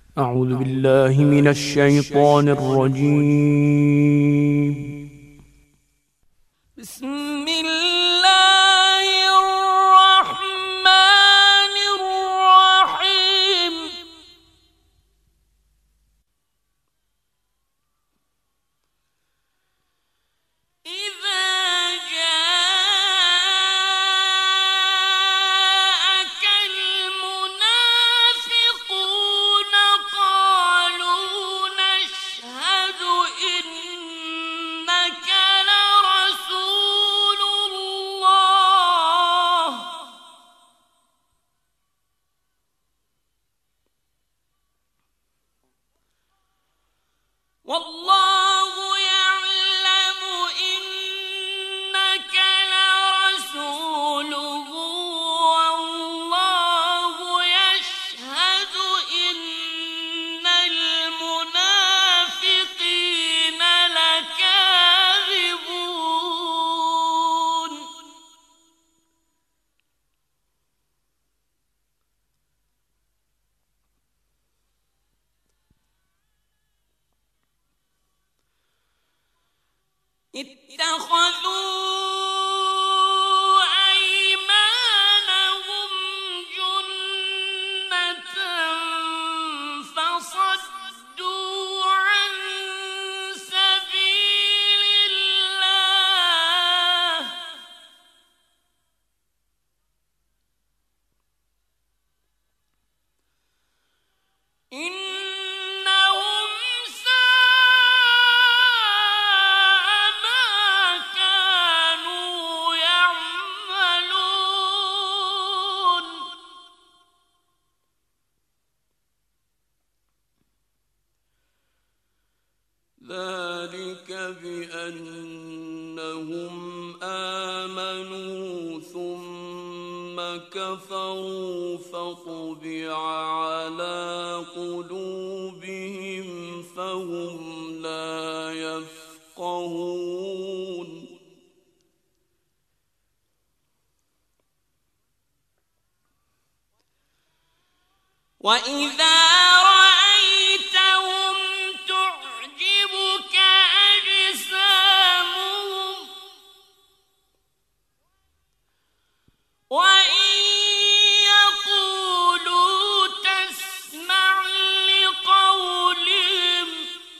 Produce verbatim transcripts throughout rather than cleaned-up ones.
أعوذ بالله من الشيطان الرجيم. بسم الله الرحمن الرحيم. إذا جاءك المنافقون قالوا نشهد إنك لرسول الله والله يعلم إنك لرسوله والله يشهد إن المنافقين لكاذبون. اتخذوا أيمانهم جنة فصدوا عن سبيل الله إنهم ساء ما كانوا يعملون. ذلك بأنهم آمنوا ثم كفروا فطبع على قلوبهم فهم لا يفقهون. وإذا رأيتهم تعجبك أجسامهم وإن يقولوا تسمع لقولهم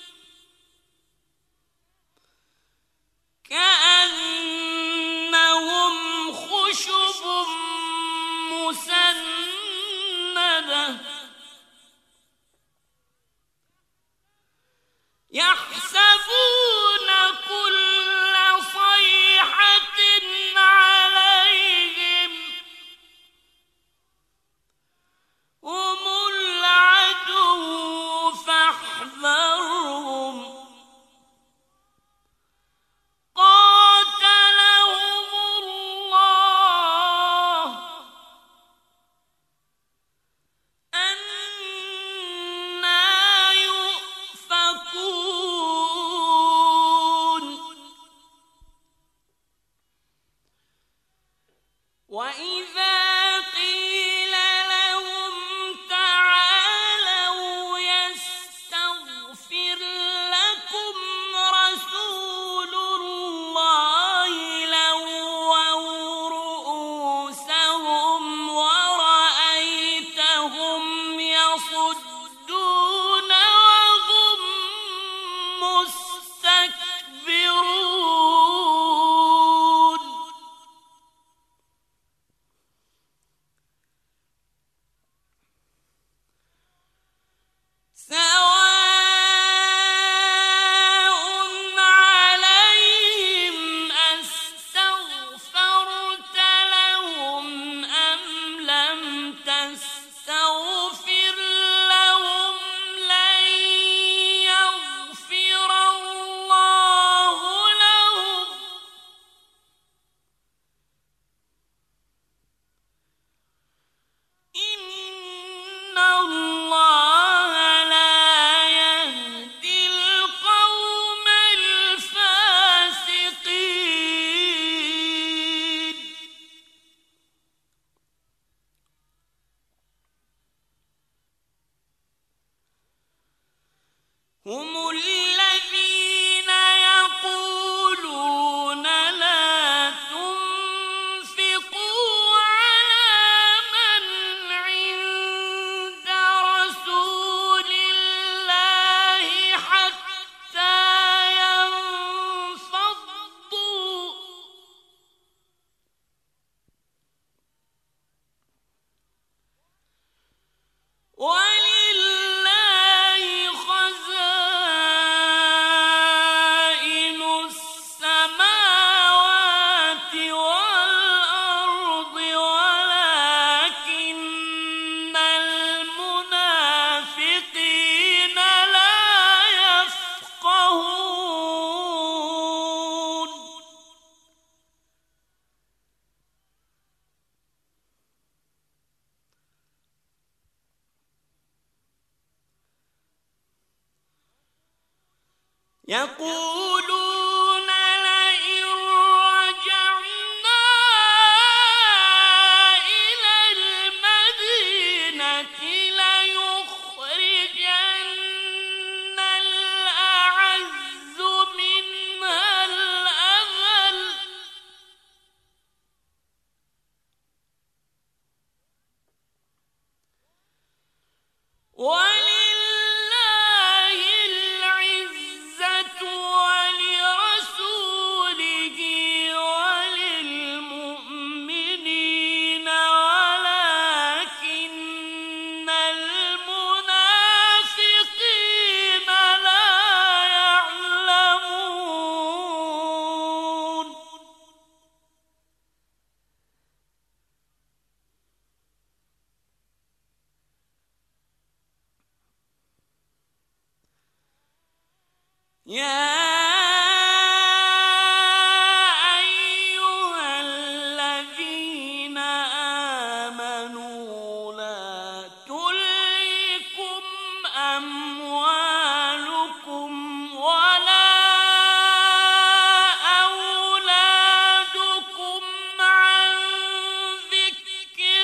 كأنهم خشب مسندة هم الذين يقولون لا تنفقوا على من عند رسول الله حتى ينفضوا ولله خزائن السماوات والأرض ولكن المنافقين لا يفقهون يقولون لئن رجعنا إلى المدينة ليخرجن الأعز منها الأذل ولله العزة ولرسوله وللمؤمنين ولكن المنافقين لا يعلمون يا أيها الذين آمنوا لا تلهكم أموالكم ولا أولادكم عن ذكر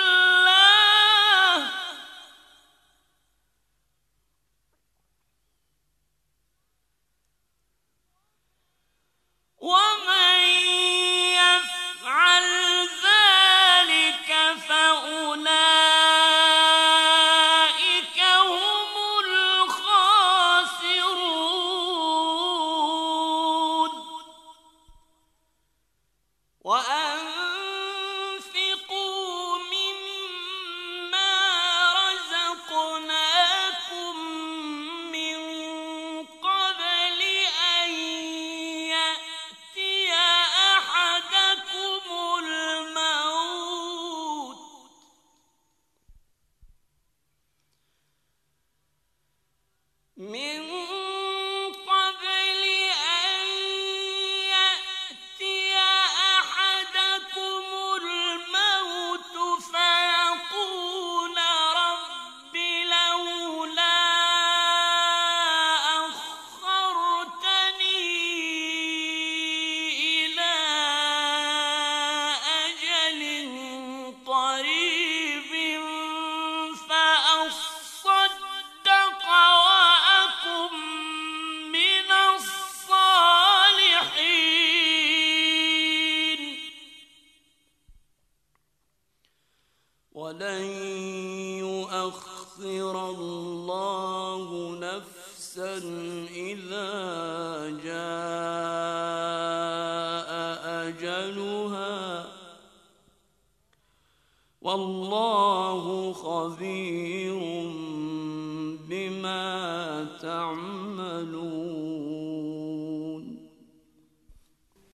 الله ومن يفعل ذلك فأولئك هم الخاسرون وأنفقوا مما رزقناكم من قبل أن يأتي أحدكم الموت من قبل أن يأتي أحدكم الموت فيقول رب لولا أخرتني إلى أجل قريب فأصدق وأكن من الصالحين ولن يؤخر الله نفسا إذا جاء أجلها والله خبير بما تعملون